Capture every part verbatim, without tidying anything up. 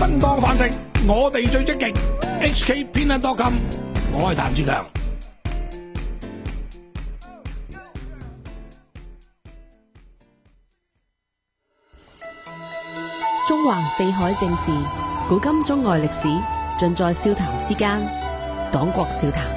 生當飯食，我哋最積極。H K 偏撚多金，我係譚志強。 中橫四海正事，古今中外歷史，盡在笑談之間。黨國笑談。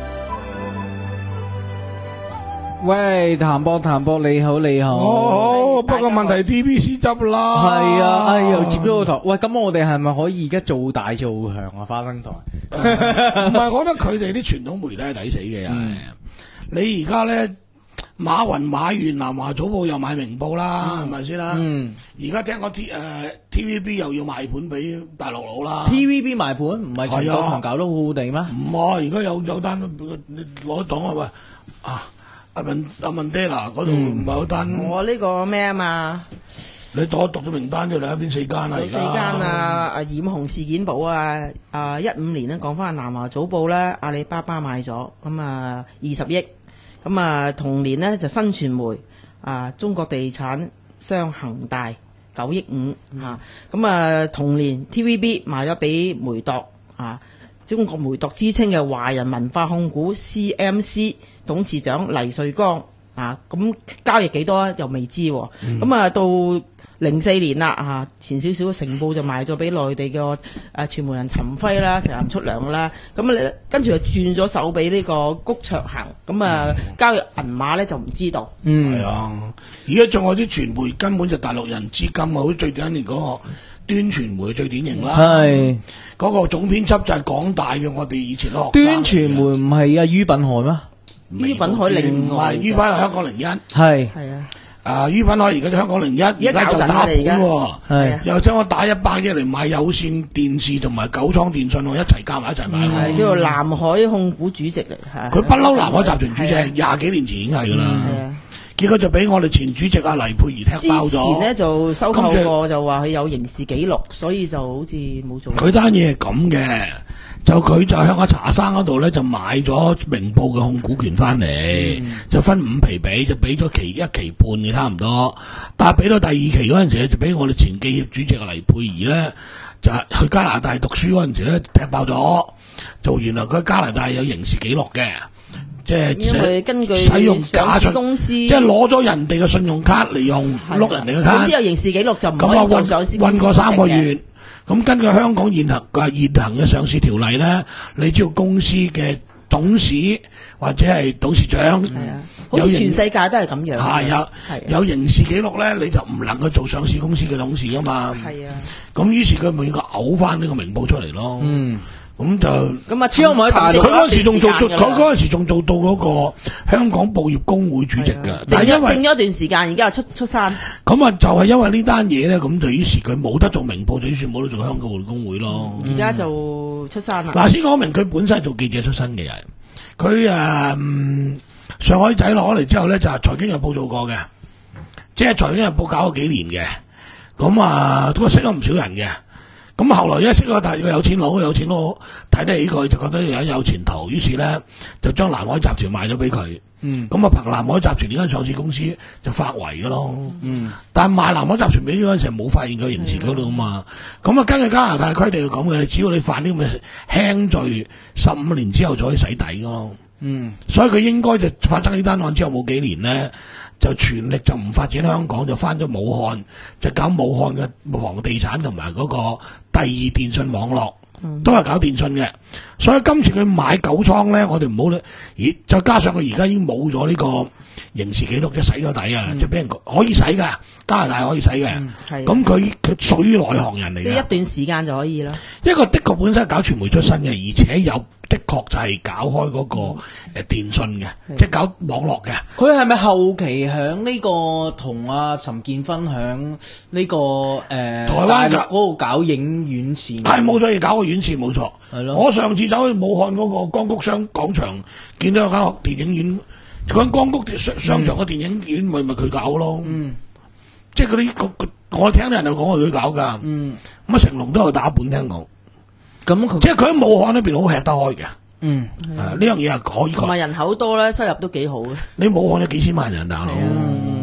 喂，譚博譚博，你好你好。 哦，不過問題 T V C 執啦。 係啊，哎又接咗個台。喂，咁我哋係咪可以而家做大做強啊？花生台。 唔係，我覺得佢哋啲傳統媒體係抵死嘅。嗯、你而家咧，馬雲買完南華早報又買明報啦，係咪先啦？嗯。而家聽講 T 誒 T V B 又要賣盤俾大陸佬啦。T V B 賣盤唔係全國強搞得好好地咩？唔係，而家有有單你攞檔啊喂啊！阿文阿文爹嗱嗰度唔係好單， 我呢個咩啊嘛？ 你讀讀咗名單出嚟，邊四間啊？ 有四間啊！啊染紅事件簿啊！啊一五年咧講翻南華早報咧，阿里巴巴買咗咁啊二十億，咁啊同年呢就新傳媒啊中國地產商恒大九億五嚇，咁啊同年 T V B 賣咗俾梅鐸啊，中國梅鐸之稱嘅華人文化控股 C M C。董事長黎瑞剛啊，咁交易幾多又未知，咁、嗯、啊到零四年啦啊，前少少成報就賣咗俾內地嘅誒傳媒人陳輝啦，成日唔出糧啦，咁啊跟住就轉咗手俾呢個谷卓恒，咁啊、嗯、交易銀碼咧就唔知道。 嗯，係啊，而家仲有啲傳媒根本就大陸人資金啊，好似最近年嗰個端傳媒最典型啦，係嗰、嗰個總編輯就係港大嘅，我哋以前都學端傳媒唔係啊于品海咩？ 于品海另外， 于品海香港零一， 係係啊， 啊于品海而家就香港零一，而家就打盤喎，係又將我打一百億嚟買有線電視同埋九倉電信，我一齊加埋一齊買， 係叫做南海控股主席嚟，係佢不嬲南海集團主席，廿幾年前已經係噶啦，結果就俾我哋前主席阿黎佩儀踢爆咗。 之前呢就收購過，就話佢有刑事記錄，所以就好似冇做。 佢單嘢係咁嘅。就佢就向阿查生嗰度咧就買咗明報嘅控股權翻嚟，嗯、就分五皮俾，就俾咗期一期半嘅差唔多。但係俾到第二期嗰陣時咧，就俾我哋前記協主席黎佩儀咧，就係去加拿大讀書嗰陣時咧踢爆咗，就原來佢喺加拿大有刑事記錄嘅，即係因為根據使用假信公司， 即係攞咗人哋嘅信用卡嚟用碌人哋嘅卡。 總之有刑事記錄就唔可以做上市公司。 韞過三個月。咁根據香港現行嘅現行嘅上市條例咧，你知道公司嘅董事或者係董事長，係啊， 好似全世界都係咁樣。 係啊，有刑事記錄咧，你就唔能夠做上市公司嘅董事噶嘛。係啊，咁於是佢咪要嘔翻呢個名報出嚟咯。嗯。咁就咁啊！ 超喺大陸，佢嗰陣時仲做做，佢嗰陣時仲做到嗰個香港報業工會主席嘅。 但係因為整咗一段時間，而家又出出山。 咁啊，就係因為呢單嘢咧，咁就於是佢冇得做明報，就於是冇得做香港報業工會咯。 而家就出山啦。 嗱，先講明佢本身係做記者出身嘅人，佢誒、嗯、上海仔攞嚟之後咧，就係財經日報做過嘅，即係財經日報搞咗幾年嘅。咁啊，都識咗唔少人嘅。咁後來一識咗，但係有錢佬，有錢佬睇得起佢，就覺得有有前途，於是咧就將南海集團賣咗俾佢。嗯，咁啊憑南海集團呢間上市公司就發圍噶咯。嗯，但係賣南海集團俾佢嗰陣時冇發現佢刑事嗰度啊嘛。咁啊根據加拿大規定係咁嘅，只要你犯啲咁嘅輕罪，十五年之後就可以洗底噶咯。嗯，所以佢應該就發生呢單案之後冇幾年咧，就全力就唔發展香港，就翻咗武漢，就搞武漢嘅房地產同埋嗰個第二電信網絡，都係搞電信嘅。所以今次佢買九倉咧，我哋唔好咧，咦？再加上佢而家已經冇咗呢個刑事記錄，即係洗咗底啊！即係俾人可以洗㗎，加拿大可以洗嘅。咁佢佢屬於內行人嚟嘅， 即係一段時間就可以啦。 一個的確本身係搞傳媒出身嘅，而且有。的確就係搞開嗰個誒電信嘅，即係搞網絡嘅。 佢係咪後期響呢個同阿陳建分享呢個誒、呃、台灣嗰度搞影院線？ 係冇錯，要搞個院線冇錯。係咯。我上次走去武漢嗰個光谷商廣場，見到有間電影院，嗰間光谷商商場嘅電影院，咪咪佢搞咯。嗯。即係嗰啲我聽啲人就講係佢搞㗎。嗯。咁啊，成龍都有打本聽講。咁即係佢喺武漢呢邊好吃得開嘅，嗯，誒呢樣嘢係可以講。 同埋人口多咧，收入都幾好嘅。 你武漢有幾千萬人大佬，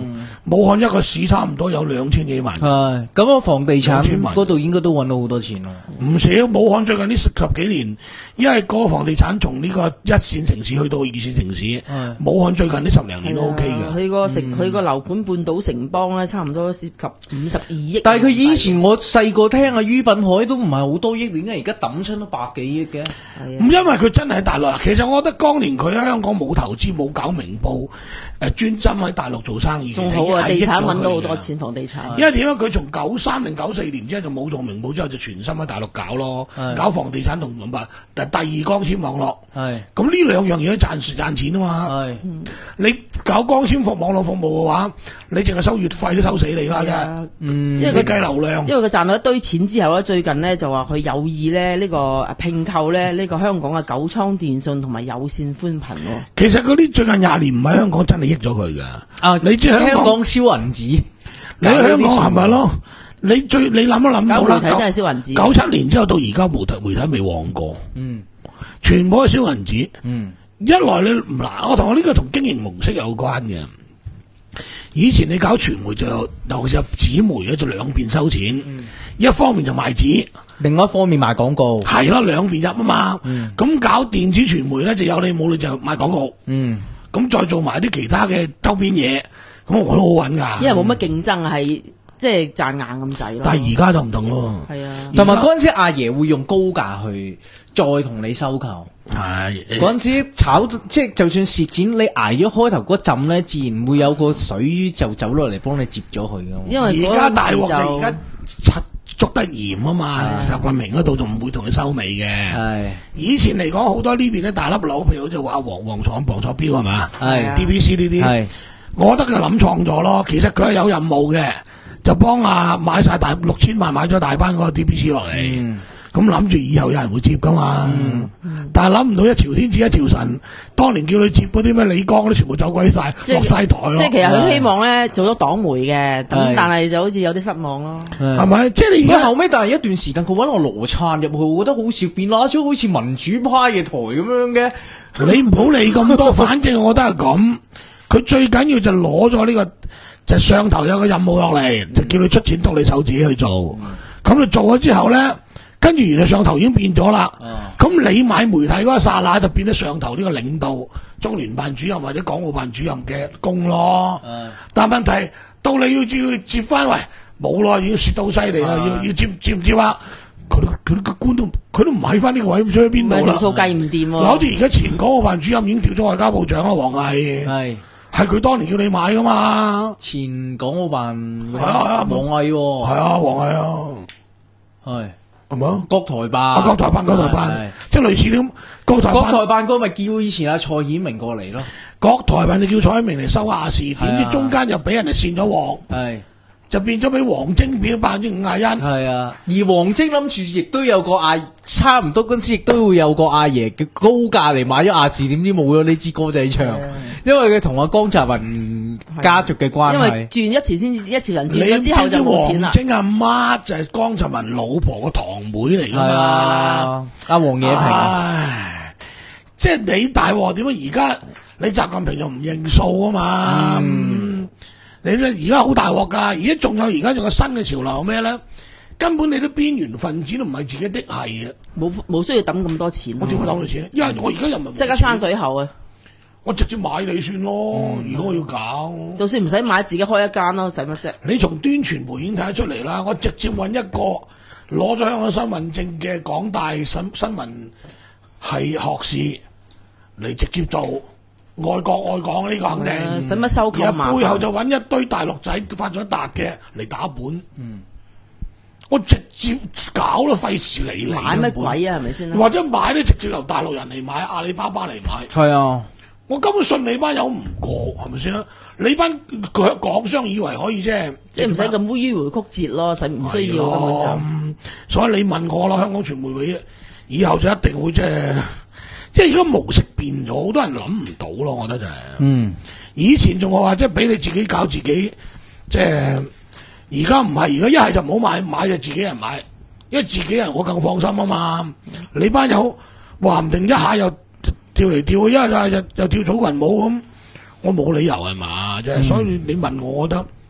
武漢一個市差唔多有兩千幾萬。 係咁啊，房地產兩千萬嗰度應該都揾到好多錢咯。 唔少，武漢最近呢十幾年，因為個房地產從呢個一線城市去到二線城市，武漢最近呢十零年都 OK 嘅。 佢個城佢個樓盤半島城邦咧，差唔多涉及五十二億。 但係佢以前我細個聽啊，于品海都唔係好多億，點解而家抌出都百幾億嘅？ 唔因為佢真係喺大陸。其實我覺得當年佢喺香港冇投資冇搞明報，誒專心喺大陸做生意， 仲好啊！地產揾到好多錢，房地產。 因為點解佢從九三年九四年之後就冇做明報之後就全心喺大陸搞咯，搞房地產同同埋第二光纖網絡。係咁呢兩樣嘢都賺賺錢啊嘛。係、嗯、你搞光纖服網絡服務嘅話，你淨係收月費都收死你啦啫。嗯，因為佢計流量，因為佢賺到一堆錢之後咧，最近咧就話佢有意咧呢、這個併購咧呢個香港嘅九倉電信同埋有線寬頻。其實嗰啲最近廿年唔喺香港真係益咗佢㗎。啊，你知香港燒銀紙，你喺香港係咪咯？你最你諗都諗到啦，真係燒銀紙。九七年之後到而家媒體媒體未旺過，嗯，全部都係燒銀紙，嗯。一來你唔嗱，我同我呢個同經營模式有關嘅。以前你搞傳媒就尤其是紙媒咧，就兩邊收錢，嗯、一方面就賣紙，另外一方面賣廣告，係咯，兩邊入啊嘛。咁、嗯、搞電子傳媒咧，就有你冇你就賣廣告，嗯。咁再做埋啲其他嘅周邊嘢，咁我都好穩噶。因為冇乜競爭，係即係賺硬咁滯咯。但係而家就唔同咯。係啊，同埋嗰陣時阿爺會用高價去再同你收購。係嗰陣時炒，即係就算蝕錢，你挨咗開頭嗰陣咧，自然會有個水就走落嚟幫你接咗佢噶。因為而家大鑊就而家捉得嚴啊嘛，習近平嗰度就唔會同你收尾嘅。係以前嚟講，好多呢邊咧大粒佬，譬如好似話黃黃廠、黃楚標係嘛，係 D B C 呢啲。係我覺得佢諗創咗咯。其實佢係有任務嘅，就幫啊買晒大六千萬買咗大班嗰個 D B C 落嚟。嗯咁諗住以後有人會接噶嘛，嗯嗯、但係諗唔到一朝天子一朝臣，當年叫你接嗰啲咩李剛都全部走鬼晒，落晒台咯。即係其實佢希望咧做咗黨媒嘅，咁但係就好似有啲失望咯。係咪？即係你而家後尾，但係一段時間佢搵我羅燦入去，我覺得好笑，變拉咗好似民主派嘅台咁樣嘅。你唔好理咁多，反正我覺得係咁。佢最緊要就攞咗呢個，就上頭有個任務落嚟，就叫你出錢督你手自己去做。咁、嗯、你做咗之後咧。跟住原來上頭已經變咗啦，咁、哦、你買媒體嗰一剎那就變咗上頭呢個領導中聯辦主任或者港澳辦主任嘅功咯。嗯、但係問題到你要要接翻，喂冇咯，要蝕到犀利啊！要要接接唔接啊？佢佢個官都佢都唔喺翻呢個位，唔知喺邊度啦。條數計唔掂喎。好似而家前港澳辦主任已經調咗外交部長啦，王毅係係佢當年叫你買噶嘛？前港澳辦係啊，王毅係啊，王毅啊，係。係咪國台辦啊，國台辦，國台辦，即係類似啲咁。國台辦，國台辦嗰咪叫以前阿蔡顯明過嚟咯。國台辦就叫蔡顯明嚟收亞視，點知中間又俾人哋扇咗鑊，係就變咗俾王晶變咗百分之五廿一。係啊，而王晶諗住亦都有個阿差唔多嗰陣時，亦都會有個阿爺嘅高價嚟買咗亞視，點知冇咗呢支歌仔唱，因為佢同阿江澤民家族嘅關係。因為轉一次先至一次人轉咗之後就冇錢啦。王晶阿媽就係江澤民老婆個堂妹嚟噶嘛，阿黃野平。唉，即係你大鑊點解？而家你習近平又唔認數啊嘛？嗯、你咧而家好大鑊噶，而家仲有而家仲有新嘅潮流咩咧？根本你啲邊緣分子都唔係自己的係啊，冇冇需要抌咁多錢。我點解抌咁多錢？因為我而家又唔係即刻山水喉啊！我直接買你算咯。嗯、如果我要搞，就算唔使買，自己開一間咯，使乜啫？你從端傳媒已經睇得出嚟啦。我直接揾一個攞咗香港身份證嘅港大新新聞系學士嚟直接做愛國愛港呢個肯定。使乜、嗯、收購嘛？背後就揾一堆大陸仔發咗達嘅嚟打本。嗯。我直接搞咯，費事你嚟買乜鬼啊？係咪先？或者買咧，直接由大陸人嚟買，阿里巴巴嚟買。係啊，我根本信你班友唔過，係咪先？你班佢港商以為可以即係，即係唔使咁迂迴曲折咯，使唔需要根本就、嗯。所以你問我啦，香港傳媒會以後就一定會即係，即係而家模式變咗，好多人諗唔到咯，我覺得就係、是。嗯，以前仲話即係俾你自己搞自己，即係。而家唔係，而家一係就唔好買，買就自己人買，因為自己人我更放心啊嘛。你班友話唔定一下又跳嚟跳去，一係又又跳草裙舞咁，我冇理由係嘛，即係、嗯、所以你問我，我覺得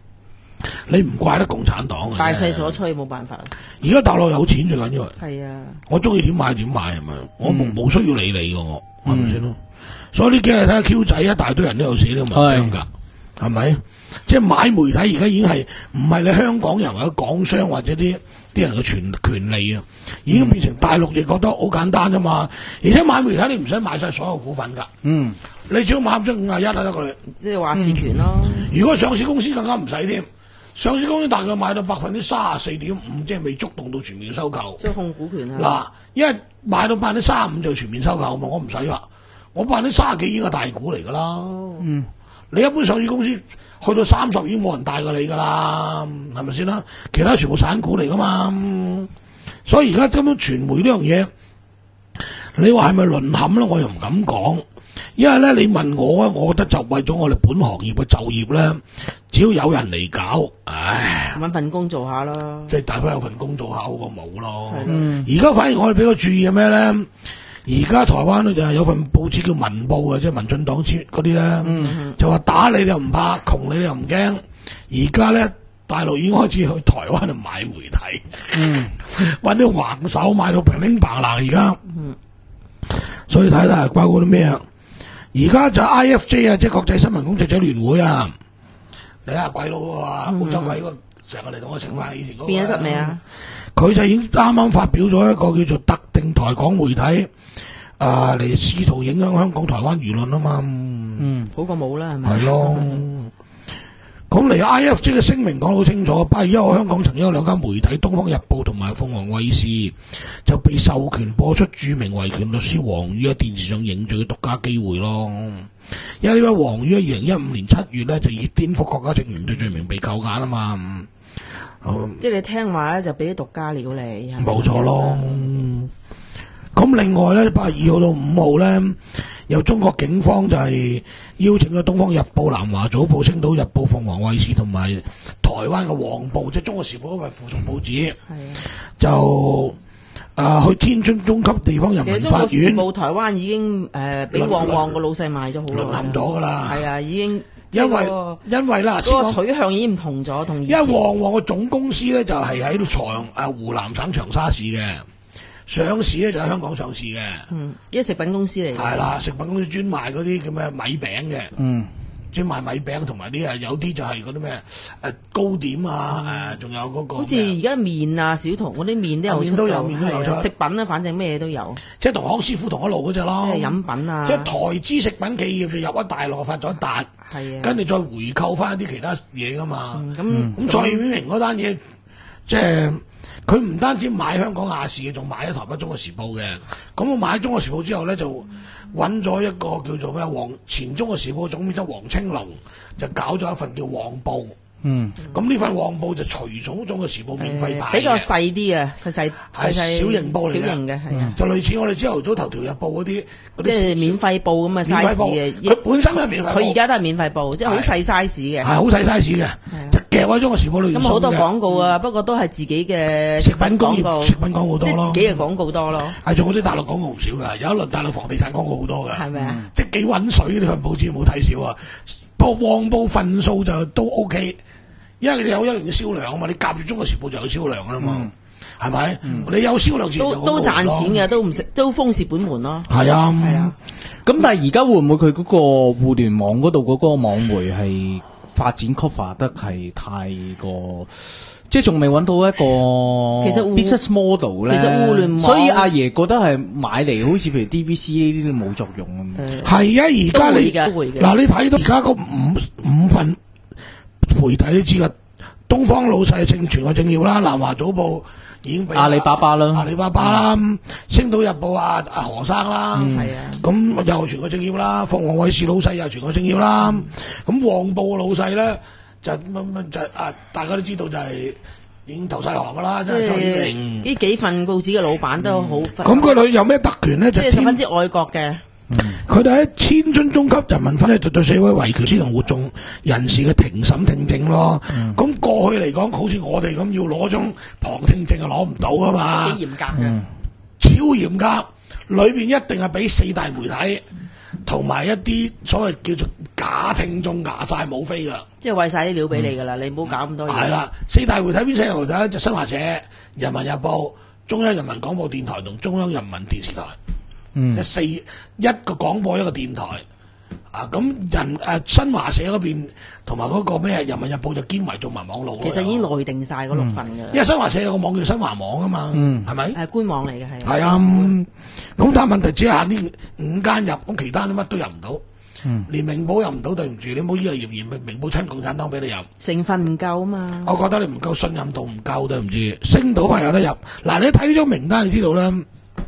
你唔怪得共產黨嘅， 大勢所趨冇辦法。 而家大陸有錢最緊要係， 係啊， 我中意點買點買係咪？我冇冇、 嗯、 需要理你嘅我，係咪先咯？所以呢幾日睇下 Q 仔一大堆人都有寫呢個文章㗎，係咪？即係買媒體而家已經係唔係你香港人或者港商或者啲啲人嘅權權利啊，已經變成大陸亦覺得好簡單啫嘛。而且買媒體你唔使買晒所有股份㗎，嗯，你只要買咗五廿一啊得佢， 即係話事權咯、 嗯。如果上市公司更加唔使添。上市公司大概買到百分之三十四點五，即係未觸動到全面收購。 即係控股權啊！ 嗱，因為買到百分之三十五就全面收購嘛，我唔使噶，我百分之三十幾已經係大股嚟噶啦。嗯，你一般上市公司去到三十已經冇人大過你噶啦，係咪先啦？其他全部散股嚟噶嘛，所以而家根本傳媒呢樣嘢，你話係咪淪陷咧？我又唔敢講。因為咧，你問我啊，我覺得就為咗我哋本行業嘅就業咧，只要有人嚟搞，唉， 搵份工做下啦， 即係大家有份工做下好過冇咯。而家反而我哋比較注意嘅咩咧？而家台灣咧就係有份報紙叫《民報》嘅，即係民進黨嗰啲咧，嗯、就話打你哋又唔怕，窮你哋又唔驚。而家咧，大陸已經開始去台灣度買媒體，嗯，搵啲橫手買到平平白爛而家。嗯、所以睇睇包括啲咩啊？而家就 I F J 啊，即係國際新聞工作者聯會啊，你睇下鬼佬啊，澳洲鬼嗰個成日嚟同我食飯，以前嗰個變咗質未啊？ 佢就已經啱啱發表咗一個叫做特定台港媒體啊，嚟試圖影響香港台灣輿論啊嘛。嗯， 好過冇啦，係咪？ 係咯。咁嚟 I F J 嘅聲明講得好清楚，八月一號香港曾經有兩間媒體《東方日報》同埋鳳凰衛視就被授權播出著名維權律師黃宇喺電視上認罪嘅獨家機會咯。因為呢位黃宇喺二零一五年七月咧就以顛覆國家政權罪罪名被扣押啊嘛。嗯、 即係你聽話咧就俾啲獨家料你。 冇錯咯。咁另外咧，八月二號到五號咧，由中國警方就係邀請咗《東方日報》、《南華早報》、《星島日報》、鳳凰衛視同埋台灣嘅黃報，即係《中國時報》因為附屬報紙，就啊去天津中級地方人民法院。其實《中國時報》台灣已經誒俾旺旺個老細賣咗好耐，淪陷咗㗎啦。係啊，已經因為因為啦，嗰個取向已經唔同咗，同因為旺旺個總公司咧就係喺度長啊湖南省長沙市嘅。上市咧就喺香港上市嘅，嗯，一個食品公司嚟嘅，係啦，食品公司專賣嗰啲叫咩米餅嘅，嗯，專賣米餅同埋啲啊，有啲就係嗰啲咩誒糕點啊，誒，仲有嗰個，好似而家麵啊，小童嗰啲麵都有，麵都有，麵都有出，食品咧，反正咩嘢都有，即係同康師傅同一路嗰隻咯，即係飲品啊，即係台資食品企業就入咗大陸發咗一達，係啊，跟住再回購翻一啲其他嘢噶嘛，咁咁蔡永明嗰單嘢即係。佢唔單止買香港亞視嘅，仲買咗台北中國時報嘅。咁我買咗中國時報之後咧，就揾咗一個叫做咩黃前中國時報總編輯黃青龍，就搞咗一份叫《黃報》。嗯，咁呢份《黃報》就除咗中國時報免費版，比較細啲嘅，細細係小型報嚟嘅，小型嘅係啊，就類似我哋朝頭早頭條日報嗰啲，即係免費報咁嘅 size 嘅。佢本身都係免費報，佢而家都係免費報，即係好細 size 嘅，係好細 size 嘅，就夾喺中國時報裏邊。咁好多廣告啊，不過都係自己嘅食品廣告，食品廣告多咯，即係自己嘅廣告多咯。係仲有啲大陸廣告唔少㗎，有一輪大陸房地產廣告好多㗎，係咪啊？即係幾揾水呢份報紙冇睇少啊！不過黃報份數就都 OK。因為你有一年嘅銷量啊嘛，你夾住中國時報就有銷量噶啦嘛，係咪？你有銷量自然就都都賺錢嘅，都唔食都豐蝕本門咯。係啊，係啊。 咁但係而家會唔會佢嗰個互聯網嗰度嗰個網媒係發展 cover 得係太過，即係仲未揾到一個其實 business model 咧？其實互聯網，所以阿爺覺得係買嚟好似譬如 D V C 呢啲都冇作用咁。係啊，而家你嗱你睇到而家嗰五五份。媒體都知噶，東方老細正全個政要啦，南華早報已經俾阿里巴巴啦，阿里巴巴啦，嗯、星島日報啊阿何生啦，係、嗯、啊，咁又係全個政要啦，鳳凰衛視老細又係全個政要啦，咁黃報嘅老細咧就乜乜就啊，大家都知道就係已經投晒行噶啦，即係蔡英明呢幾份報紙嘅老闆都好，咁佢哋有咩特權咧？就係十分之愛國嘅。佢哋喺天津中級人民法院就對社會維權司同活動人士嘅庭審聽證咯。咁、嗯、過去嚟講，好似我哋咁要攞張旁聽證係攞唔到噶嘛。幾嚴格嘅，嗯、超嚴格。裏邊一定係俾四大媒體同埋一啲所謂叫做假聽眾牙晒冇飛噶啦。 即係餵晒啲料俾你㗎啦，你唔好搞咁多嘢。 係啦，四大媒體邊四大媒體咧？就新華社、人民日報、中央人民廣播電台同中央人民電視台。 嗯， 即四一個廣播一個電台。啊，咁人誒、啊、新華社嗰邊同埋嗰個咩人民日報就兼為做埋網路。 其實已經內定晒嗰六份㗎、嗯。 因為新華社有個網叫新華網啊嘛， 嗯， 係咪？ 係官網嚟嘅係。 係啊，咁但係問題只係限呢五間入，咁其他啲乜都入唔到。嗯，連明報入唔到，對唔住，你唔好以為嫌嫌明報親共產黨俾你入， 成分唔夠啊嘛。 我覺得你唔夠信任度唔夠，對唔住。星島係有得入，嗱你睇呢張名單，你知道啦。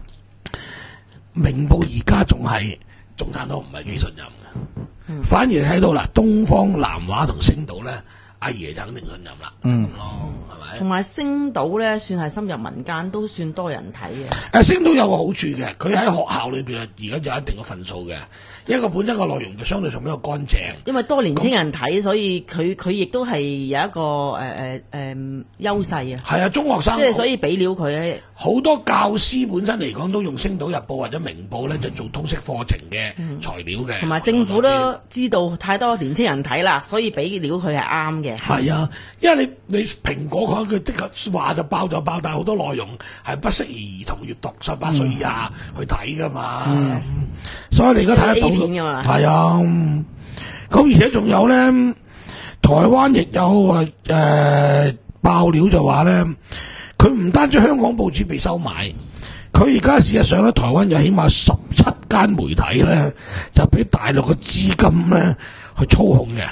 明報而家仲係共產黨唔係幾信任嘅、嗯，反而睇到啦，東方南華同星島咧，阿爺就肯定信任啦，嗯咯，係咪？ 同埋星島咧，算係深入民間，都算多人睇嘅。 誒，星島有個好處嘅，佢喺學校裏邊啊，而家有一定嘅份數嘅。一個本身個內容就相對上比較乾淨， 因為多年青人睇，所以佢佢亦都係有一個誒誒誒優勢啊。 係啊，中學生即係所以俾料佢咧。 好多教師本身嚟講都用《星島日報》或者《明報》咧，就做通識課程嘅材料嘅。同、 嗯、埋政府都知道太多年青人睇啦，所以俾料佢係啱嘅。係啊，因為你你蘋果佢佢即刻話就爆就爆，但係好多內容係不適宜兒童閱讀，十八歲以下去睇噶嘛、嗯。所以你而家睇得到係啊。咁而且仲有咧，台灣亦有誒、呃、爆料就話咧。佢唔單止香港報紙被收買，佢而家事實上咧，台灣有起碼十七間媒體咧，就俾大陸嘅資金咧去操控嘅。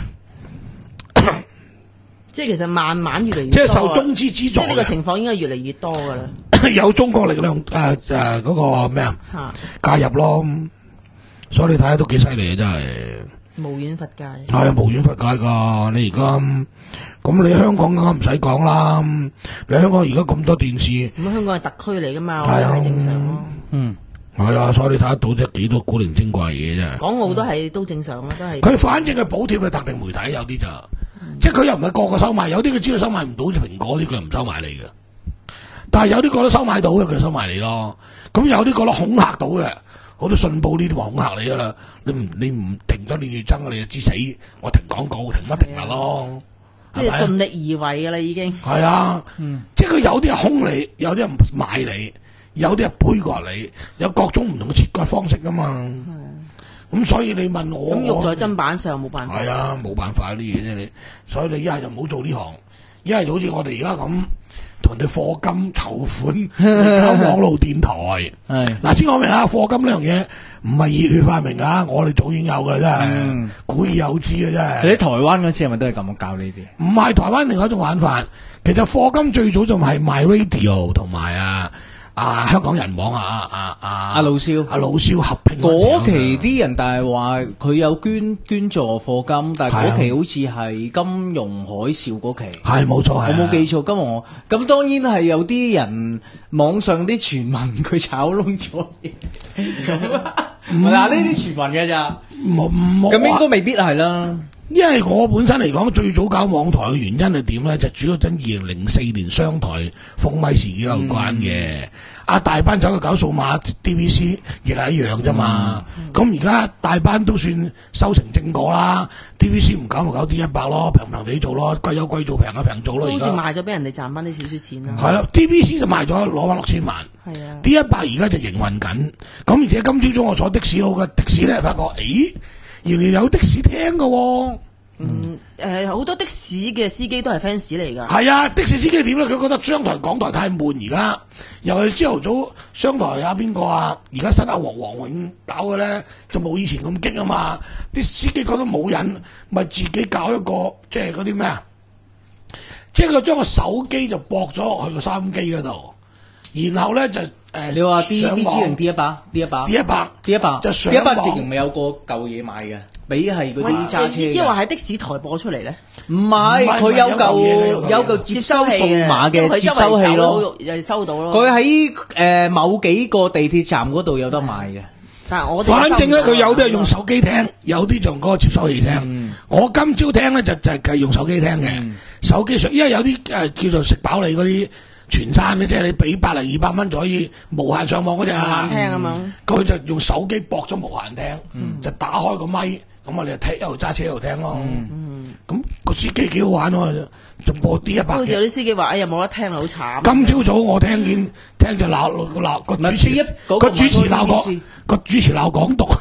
即係其實慢慢越嚟越多， 即係受中資資助。 即係呢個情況應該越嚟越多噶啦。 有中國力量誒誒嗰個咩啊介入咯，所以你睇下都幾犀利啊！真係。 無遠弗屆， 係啊，無遠弗屆噶。你而家咁，你香港梗唔使講啦。你香港而家咁多電視， 咁香港係特區嚟噶嘛，係啊，正常咯。 嗯，係啊，所以你睇得到即係幾多古靈精怪嘢啫。 港澳都係、嗯、都正常啦，都係。佢反正係補貼你特定媒體有啲就，嗯、即係佢又唔係個個收買，有啲佢知道收買唔到，好似蘋果啲佢又唔收買你嘅。但係有啲覺得收買到嘅，佢收買你咯。咁有啲覺得恐嚇到嘅。好多信報呢啲話恐嚇你噶啦，你唔你唔停咗你要爭，你就知死，我停廣告，停乜停乜咯， 即係盡力而為噶啦，已經係啊，嗯、即係佢有啲係兇你，有啲係買你，有啲係杯葛你，有各種唔同嘅切割方式噶嘛。咁、嗯、所以你問我， 咁肉在砧板上冇辦法。 係啊，冇辦法啲嘢啫你，所以你一係就唔好做呢行，一係就好似我哋而家咁。同人哋課金籌款搞網絡電台，係嗱先講明啦，課金呢樣嘢唔係熱血發明啊，我哋早已經有噶啦，真係、嗯、古已有之嘅真係。 你喺台灣嗰次係咪都係咁教呢啲？ 唔係台灣另外一種玩法，其實課金最早就係賣 radio 同埋啊。啊！香港人網啊啊啊阿老蕭阿老蕭合併嗰期啲人，但係話佢有捐捐助課金，但係嗰期好似係金融海嘯嗰期， 係冇錯， 我冇記錯。金融咁當然係有啲人網上啲傳聞佢炒窿咗嘢，嗱呢啲傳聞嘅咋，咁應該未必係啦。 因為我本身嚟講，最早搞網台嘅原因係點咧？就主要跟二零零四年商台封咪事件有關嘅。阿、嗯、大班走去搞數碼 D V C， 亦係一樣啫嘛。咁而家大班都算收成正果啦。D V C 唔搞咪搞 D 一百咯，平平地做咯，貴有貴做，平有平做咯。 好似賣咗俾人哋賺翻啲少少錢啦。 係啦 ，D V C 就賣咗攞翻六千萬。係啊 ，D 一百而家就營運緊。咁而且今朝早我坐的士佬嘅的士咧，發覺誒。原來有的士聽㗎喎。 嗯，誒、呃，好多的士嘅司機都係 fans 嚟㗎。 係啊，的士司機點咧？佢覺得商台、港台太悶，而家又係朝頭早商台啊，邊個啊？而家新阿黃黃永搞嘅咧，就冇以前咁激啊嘛。啲司機覺得冇癮，咪自己搞一個，即係嗰啲咩啊？即係佢將個手機就駁咗落去個收音機嗰度，然後咧就。誒， 你話 D B C 定 D 一百 D 一百 D 一百 D 一百就上 D 一百直情咪有個舊嘢賣嘅，俾係嗰啲揸車嘅。 因為喺的士台播出嚟咧， 唔係佢有嚿有嚿接收數碼嘅接收器咯， 又收到咯。 佢喺誒某幾個地鐵站嗰度有得賣嘅。 但係我哋反正咧，佢有啲係用手手機聽，有啲就用嗰個接收器聽。 嗯我今朝聽咧就就係用手機聽嘅， 嗯手機上，因為有啲誒、呃、叫做食飽你嗰啲全餐嘅，即係你俾百零二百蚊就可以無限上網嗰隻啊。 聽啊嘛。 佢就用手機駁咗無限聽， 嗯就打開個咪，咁我哋就聽一路揸車一路聽咯。 嗯咁、個司機幾好玩喎，就播啲一百嘅。 好似有啲司機話：哎呀冇得聽好慘。 今朝早我聽見聽就鬧鬧個主持唔係一嗰個個主持鬧唔係嗰個意思個個主持鬧港獨。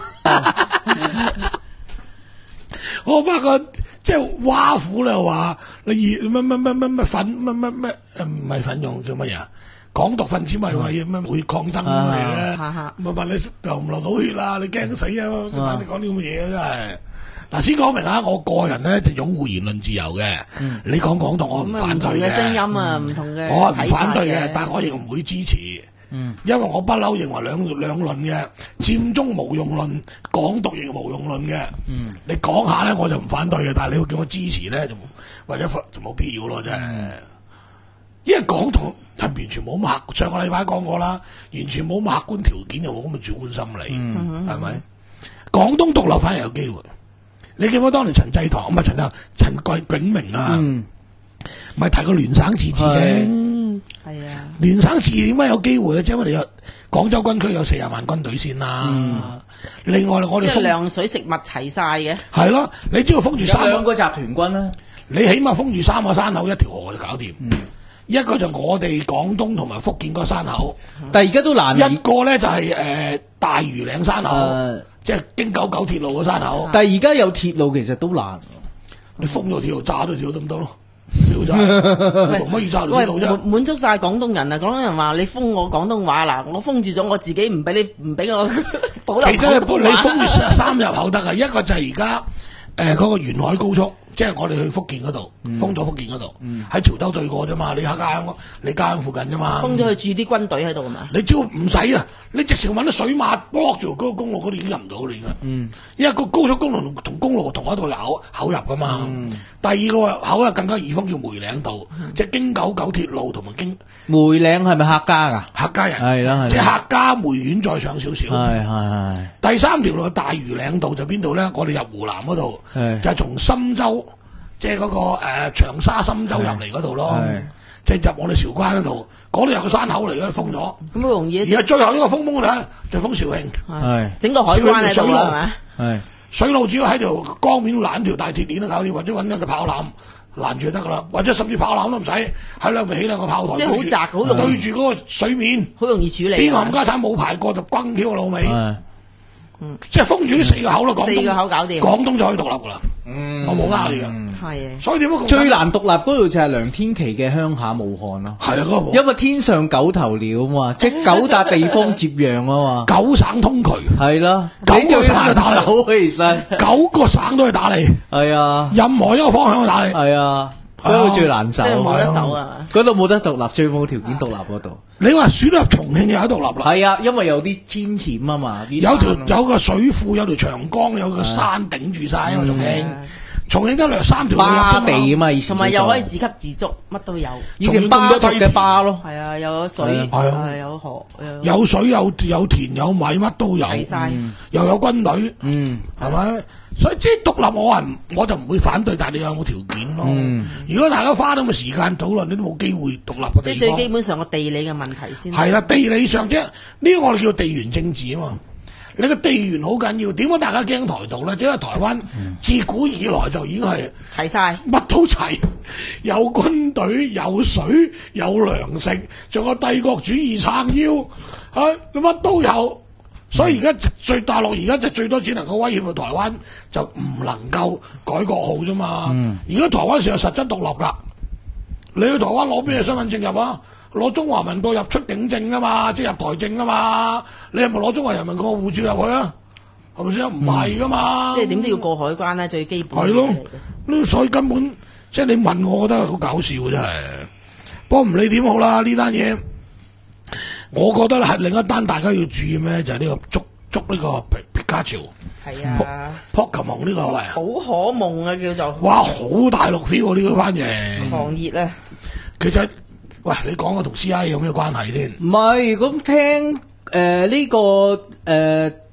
我發覺即係挖苦啦，話你熱乜乜乜乜乜粉乜乜乜誒唔係粉用叫乜嘢？港獨分子咪話要乜會抗爭咁嘅嘢哈哈咪問你流唔流到血啦？你驚死啊！先你講啲咁嘅嘢真係。嗱，先講明啊，我個人咧就擁護言論自由嘅。你講港獨我唔咁啊反對唔同嘅聲音嘅， 啊，唔同嘅我係唔反對睇法嘅，但係我亦唔會支持。 嗯因為我不嬲認為兩兩論嘅佔中無用論、港獨亦無用論嘅。 嗯你講下咧，我就唔反對嘅，但係你要叫我支持咧，就或者就冇必要咯，真係。 嗯因為港獨係完全冇客，上個禮拜講過啦，完全冇客觀條件，又冇咁嘅主觀心理， 嗯係咪、廣東獨立反而有機會。你記唔記得當年陳濟棠唔係陳啊陳貴炳明啊， 嗯咪、提過聯省自治嘅。 嗯，係啊。 聯省自治點解有機會咧？即係因為你有廣州軍區有四十萬軍隊先啦。 嗯另外我哋即係封糧水食物齊晒嘅。 係咯，你只要封住有三個， 兩個集團軍啦。 你起碼封住三個山口，一條河就搞掂。 嗯一個就我哋廣東同埋福建嗰個山口， 但係而家都難。 一個咧就係、誒、大嶼嶺山口， 誒即係經九九鐵路個山口。 但係而家有鐵路其實都難。 你封咗鐵路，炸咗鐵路得唔得咯？條炸，你同乜嘢炸條喂， 鐵路啫？ 滿滿足晒廣東人啊！廣東人話你封我廣東話嗱，我封住咗我自己，唔俾你唔俾我保留其實廣東話你封住三入口得啊，一個就係而家誒嗰個沿海高速，即係我哋去福建嗰度，封咗福建嗰度，喺潮州對過啫嘛，你喺家你家鄉附近啫嘛。 封咗去駐啲軍隊喺度啊嘛。 你只要唔使啊，你直情揾啲水馬 block 住嗰個公路嗰度已經入唔到你噶。 嗯因為個高速公路同同公路同一度口口入噶嘛。 嗯第二個口啊更加易封，叫梅嶺道，即係經九九鐵路同埋經梅嶺係咪客家㗎？ 客家人， 係啦係啦即係客家梅縣再上少少。 係係係。 第三條路大嶼嶺道就邊度咧？我哋入湖南嗰度， 係就係從深州，即係嗰、個誒、呃、長沙深州入嚟嗰度咯係， 即係入我哋韶關嗰度，嗰度有個山口嚟嘅，封咗。 咁好容易而家最後一個封封咧，就封肇慶。 係整個海關喺度啦，係咪？ 係水路只要喺條江面攔條大鐵鏈都搞掂，或者揾一個炮艦攔住就得噶啦，或者甚至炮艦都唔使，喺兩邊起兩個炮台， 即係好對住窄好容易對住嗰個水面， 好容易處理邊個啊。 冚家產冇排過就轟跳個老尾， 係。 即係封住呢四個口咯。廣東四個口搞掂廣東就可以獨立噶啦。 嗯我冇呃你噶， 係啊。 所以點解最難獨立嗰度就係梁天琦嘅鄉下武漢啦。 係啊嗰個因為天上九頭鳥啊嘛，即係九笪地方接壤啊嘛。 九省通渠， 係啦， 九個你最難省就打你手其實九個省都去打你， 係啊任何一個方向去打你。 係啊，嗰度最難受即。係冇得手啊！ 嗰度冇得獨立，最冇條件獨立嗰度。 你話選入重慶又喺獨立啦， 係啊，因為有啲遷險啊嘛，啲有條山啊有個水庫，有條長江，有個山頂住晒，因為重慶嗯重慶得兩三條路入巴啫地啊嘛，以前同埋又可以叫做自給自足，乜都有。 以前巴蜀嘅巴咯。 係啊，有水， 係啊係有河， 有水有有田有米，乜都有， 齊晒。 又有軍隊， 嗯， 係咪？所以即係獨立，我係唔我就唔會反對，但係你有冇條件咯？ 嗯如果大家花咁嘅時間討論，你都冇機會獨立嘅即係地方。 最基本上個地理嘅問題先。 係啦，地理上啫，呢個我哋叫地緣政治啊嘛。你個地緣好緊要，點解大家驚台獨咧？因為台灣自古以來就已經係齊晒。 乜都齊，有軍隊、有水、有糧食，仲有帝國主義撐腰，啊，乜都有。所以而家最大陸而家就最多只能夠威脅到台灣，就唔能夠改國號啫嘛。而家、台灣是有實質獨立㗎。你去台灣攞咩身份證入啊？攞中華民國入出境證啊嘛，即係入台證啊嘛。你係咪攞中華人民國護照入去啊？係咪先？唔係噶嘛。 即係點都要過海關咧，最基本嘅係咯嘢嚟嘅。 所以根本即係你問我，我覺得好搞笑真係。不過唔理點好啦，呢單嘢，我覺得係另一單大家要注意咩？就係、呢個捉捉呢個皮皮卡丘、 係啊， Pokemon 呢個喂， 好可夢啊，叫做哇好大陸 feel 呢個番嘢。 狂熱啊！ 其實喂，你講個同 C I A 有咩關係先？ 唔係咁聽誒呢個誒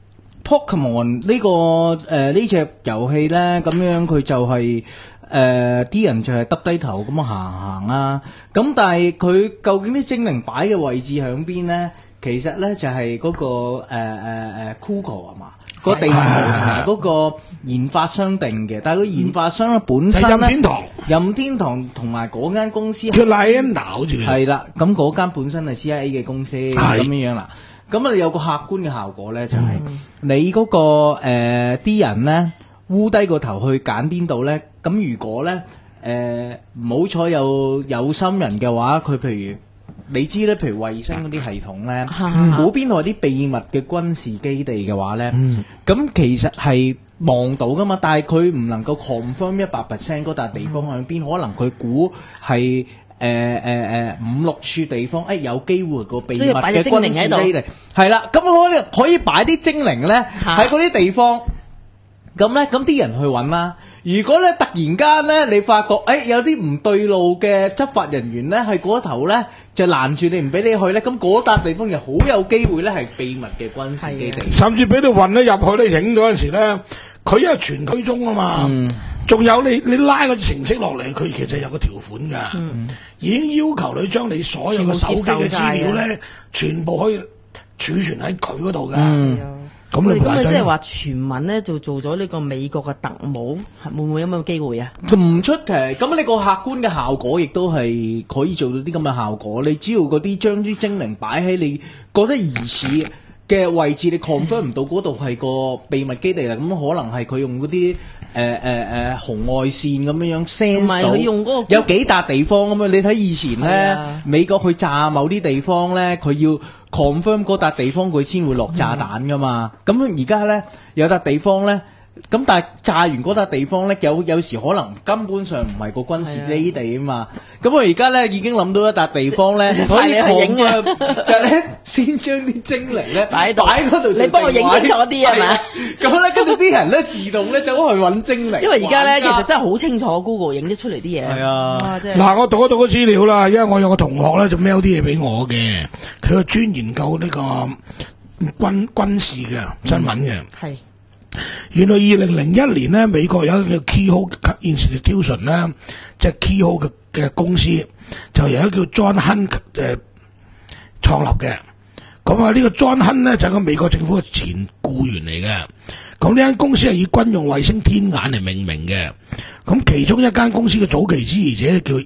Pokemon 呢、呢個誒呢隻遊戲咧，咁樣佢就係誒啲人就係耷低頭咁行行啊。咁但係佢究竟啲精靈擺嘅位置喺邊咧？其實咧就係、是、嗰、嗰個誒誒誒 Google 係嘛？個地圖同埋嗰個研發商定嘅，但係個研發商咧本身咧， 任天堂， 任天堂同埋嗰間公司叫 Nintendo 好似係啦，咁嗰間本身係 C I A 嘅公司咁樣樣啦。咁啊有個客觀嘅效果咧，就係、是嗯、你嗰、嗰個誒啲、呃、人咧烏低個頭去揀邊度咧，咁如果咧誒唔好彩有有心人嘅話，佢譬如。你知咧，譬如衛星嗰啲系統咧，嗰邊度有啲秘密嘅軍事基地嘅話咧，咁、嗯、其實係望到噶嘛，但係佢唔能夠 confirm 一百 percent 嗰笪地方喺邊、嗯，可能佢估係誒誒誒五六處地方，誒、哎、有機會個秘密嘅軍事基地，係啦，咁可以可以擺啲精靈咧喺嗰啲地方，咁咧咁啲人去揾啦。如果咧突然間咧，你發覺誒、哎、有啲唔對路嘅執法人員咧，喺嗰頭咧就攔住你唔俾你去咧，咁嗰笪地方就好有機會咧係秘密嘅軍事基地，甚至俾你運咗入去咧，影嗰陣時咧，佢因為全區中啊嘛，仲、嗯、有你你拉個程式落嚟，佢其實有個條款噶、嗯，已經要求你將你所有嘅手機嘅資料咧，全部可以儲存喺佢嗰度噶。咁你咁即係話傳聞咧就做咗呢個美國嘅特務，會唔會有咁嘅機會啊？ 唔出奇，咁呢個客觀嘅效果亦都係可以做到啲咁嘅效果。你只要嗰啲將啲精靈擺喺你覺得疑似嘅位置，你 confirm 唔到嗰度係個秘密基地啦，咁可能係佢用嗰啲誒誒誒紅外線咁樣樣 sense 到，用嗰個有幾笪地方咁樣。你睇以前咧，美國去炸某啲地方咧，佢要 confirm 嗰笪地方佢先會落炸彈噶嘛。咁而家咧有笪地方咧。咁但係炸完嗰笪地方咧，有有時可能根本上唔係個軍事基地啊嘛。咁我而家咧已經諗到一笪地方咧，可以影嘅，就係咧先將啲精靈咧擺擺嗰度，你幫我影清楚啲係嘛？咁咧跟住啲人咧自動咧走去揾精靈。 因為而家咧其實真係好清楚 Google 影咗出嚟啲嘢。 係啊， 嗱我讀一讀個資料啦，因為我有個同學咧就 mail 啲嘢俾我嘅，佢係專研究呢個軍軍事嘅新聞嘅。係、嗯。原來二零零一年咧，美國有一個叫 Keyhole Institution 咧，即係 Keyhole 嘅嘅公司，就由一個叫 John Hunt 誒創立嘅。咁啊，呢個 John Hunt 咧就係個美國政府嘅前僱員嚟嘅。咁呢間公司係以軍用衛星天眼嚟命名嘅。咁其中一間公司嘅早期支持者叫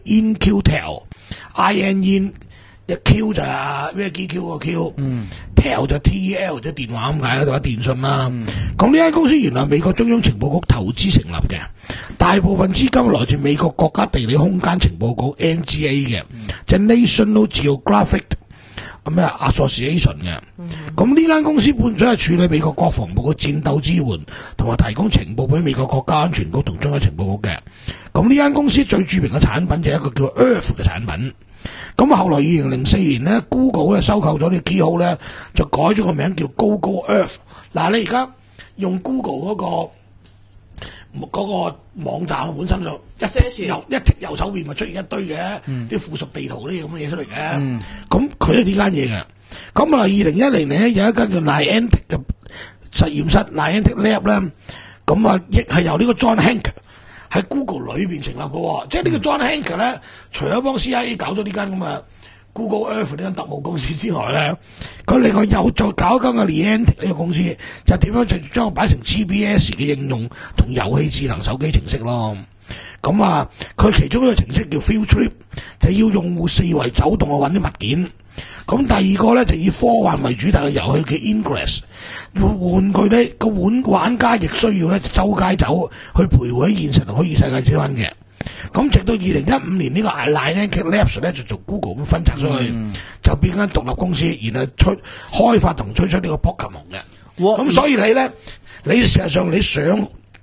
In-Q-Tel，I N N 一 Q 就係咩 G Q 個 Q，嗯 Tel 就 T E L 即係電話咁解啦，或者電信啦。咁呢間公司原來美國中央情報局投資成立嘅，大部分資金來自美國國家地理空間情報局 N G A 嘅，即係 National Geographic 咩 Association 嘅。咁呢間公司本身係處理美國國防部嘅戰鬥支援，同埋提供情報俾美國國家安全局同中央情報局嘅。咁呢間公司最著名嘅產品就係一個叫 Earth 嘅產品。咁後來二零零四年咧 ，Google 咧收購咗呢個 Keyhole 咧，就改咗個名叫 Google Earth。嗱，你而家用 Google 嗰、那個嗰、那個網站本身就一剔右一剔右手邊咪出現一堆嘅啲、嗯、附屬地圖呢啲咁嘅嘢出嚟嘅。咁佢係呢間嘢嘅。咁啊，二零一零年咧有一間叫 Niantic 嘅實驗室 Niantic Lab 咧，咁啊亦係由呢個 John Hank喺 Google 裏邊成立嘅，即係呢個 John Hank 咧，除咗幫 C I A 搞咗呢間咁嘅 Google Earth 呢間特務公司之外咧，佢另外又再搞一間嘅 Niantic 呢個公司，就點樣就將佢擺成 G P S 嘅應用同遊戲智能手機程式咯。咁啊，佢其中一個程式叫 Field Trip， 就要用戶四圍走動去揾啲物件。咁第二個咧就以科幻為主題嘅遊戲叫 Ingress， 換句咧個玩玩家亦需要咧周街走去徘徊喺現實同虛擬世界之間嘅。咁直到二零一五年呢個 Niantic Labs 咧就做 Google 咁分拆出去，嗯、就變間獨立公司，然後推開發同推出呢個 Pokemon 嘅。咁所以你咧，你事實上你想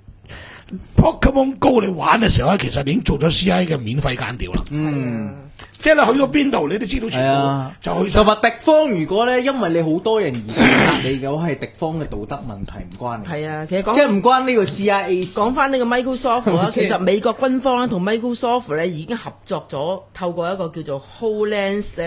Pokemon Go 你玩嘅時候咧，其實你已經做咗 C I A 嘅免費間調啦。嗯。即係你去到邊度，你都知道全部就去晒。同埋敵方如果咧，因為你好多人而殺你嘅話，係敵方嘅道德問題，唔關你。係啊，其實講即係唔關呢個 C I A。講翻呢個 Microsoft 啦，其實美國軍方咧同 Microsoft 咧已經合作咗，透過一個叫做 HoloLens 咧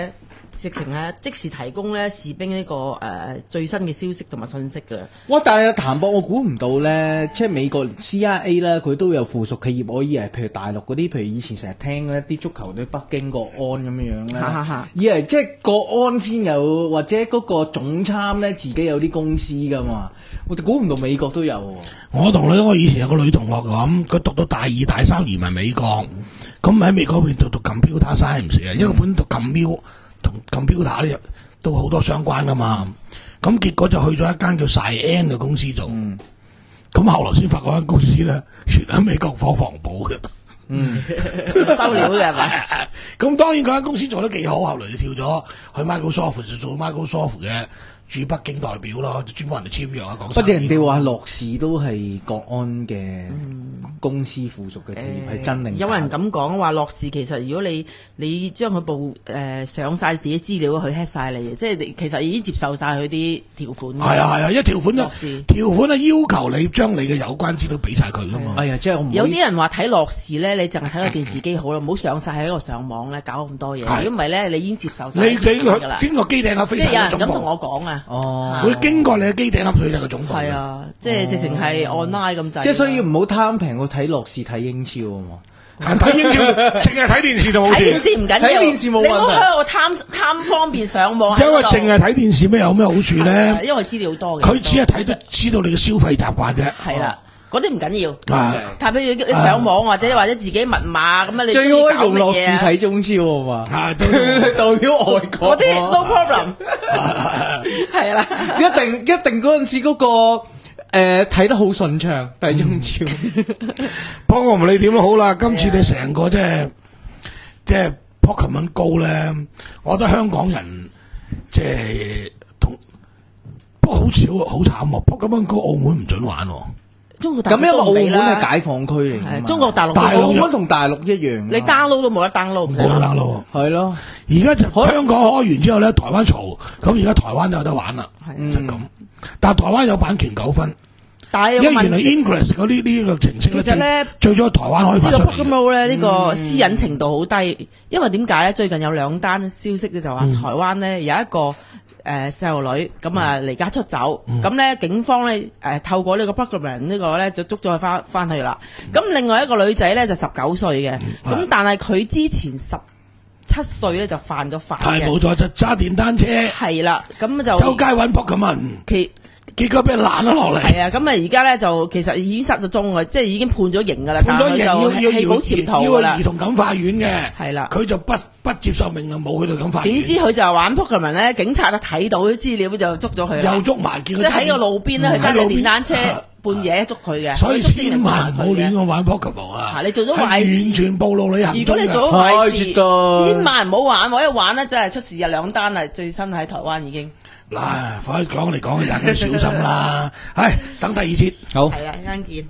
直情係即時提供咧士兵呢、這個誒、呃、最新嘅消息同埋信息嘅。 哇！但係譚博，我估唔到咧，即係美國 C I A 咧，佢都有附屬企業可以係，譬如大陸嗰啲，譬如以前成日聽嗰啲足球隊北京國安咁樣樣咧，以為即係國安先有，或者嗰個總參咧自己有啲公司噶嘛，我哋估唔到美國都有喎。 我同你我以前有個女同學咁，佢讀到大二大三移民美國，咁喺美國嗰邊讀讀 computer science 啊，因為本讀 computer 同 computer 咧都好多相關噶嘛，咁結果就去咗一間叫 Cyan 嘅公司做，咁、嗯、後來先發覺間公司咧，全喺美國火防部嘅， 嗯， 收料嘅係咪？ 咁當然嗰間公司做得幾好，後來就跳咗去 Microsoft 就做 Microsoft 嘅駐北京代表咯，專幫人哋簽約啊講。 不過人哋話樂視都係國安嘅公司附屬嘅企業，係、嗯、真定假？ 有人咁講話樂視其實如果你你將佢部誒、呃、上晒自己資料，佢 hack 晒你，即係你其實已經接受晒佢啲條款。係啊係啊，一條款就條款係要求你將你嘅有關資料俾晒佢噶嘛。 哎呀，即係有啲人話睇樂視咧，你淨係睇個電視機好啦，唔好上晒喺個上網咧，搞咁多嘢。如果唔係咧，你已經接受晒。你你佢經過機頂盒飛晒個總部。 即係有人咁同我講啊。 哦，會經過你嘅機頂盒飛晒個總部。 係啊，即係直情係 online 咁滯。 即係所以唔好貪平，我睇樂視睇英超啊嘛。 睇英超，淨係睇電視就冇事。 睇電視唔緊要， 睇電視冇問題。 你唔好喺度貪貪方便上網。 因為淨係睇電視咩有咩好處咧？ 因為資料多嘅。 佢只係睇到知道你嘅消費習慣啫。 係啦。嗰啲唔緊要，但譬如你上網或者或者自己密碼咁啊，你最好用樂視睇中超啊嘛，代表外國嗰啲 no problem，係啦， 一定一定嗰陣時嗰個誒睇得好順暢睇中超。 不過唔理點都好啦，今次你成個即係即係 Pokemon Go 咧，我覺得香港人即係同不過好少好慘喎 ，Pokemon Go 澳門唔准玩喎。 中國大陸咁因為澳門係解放區嚟嘅， 中國大陸澳門同大陸一樣， 你 download 都冇得 download， 冇得 download， 係咯。 而家就香港開完之後咧，台灣嘈，咁而家台灣都有得玩啦，就咁。但係台灣有版權糾紛， 但係因為原來 Ingress 嗰啲呢個程式咧， 其實咧最早台灣開發出嚟。 呢個 Pokemon 咧，呢個私隱程度好低，因為點解咧？最近有兩單消息咧，就話台灣咧有一個。誒細路女咁啊離家出走，咁咧、嗯、警方咧誒、呃、透過呢個 Pokemon 呢個咧就捉咗佢翻翻去啦。咁、嗯、另外一個女仔咧就十九歲嘅，咁、嗯、但係佢之前十七歲咧就犯咗法嘅，係冇錯，就揸電單車， 係啦，咁就周街揾 Pokemon，其結果俾人攔咗落嚟。 係啊，咁啊而家咧就其實已經失咗蹤嘅，即係已經判咗刑㗎啦。 判咗刑要要棄保潛逃㗎啦。 要兒童感化院嘅係啦， 佢就不不接受命令，冇去到感化院。 點知佢就玩 Pokemon 咧，警察就睇到啲資料就捉咗佢， 又捉埋，叫佢即係喺個路邊咧，佢揸住電單車半夜捉佢嘅。 所以千萬唔好亂咁玩 Pokemon 啊！ 你做咗壞事， 完全暴露你行蹤。 如果你做咗壞事，千萬唔好玩，我一玩咧真係出事有兩單啦，最新喺台灣已經。 嗱，快講嚟講去，大家小心啦！係等第二節， 好係啦，一陣見。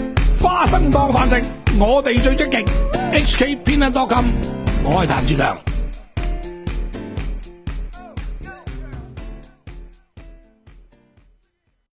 花生當飯食，我哋最積極。H K Peanut dot com， 我係譚志強。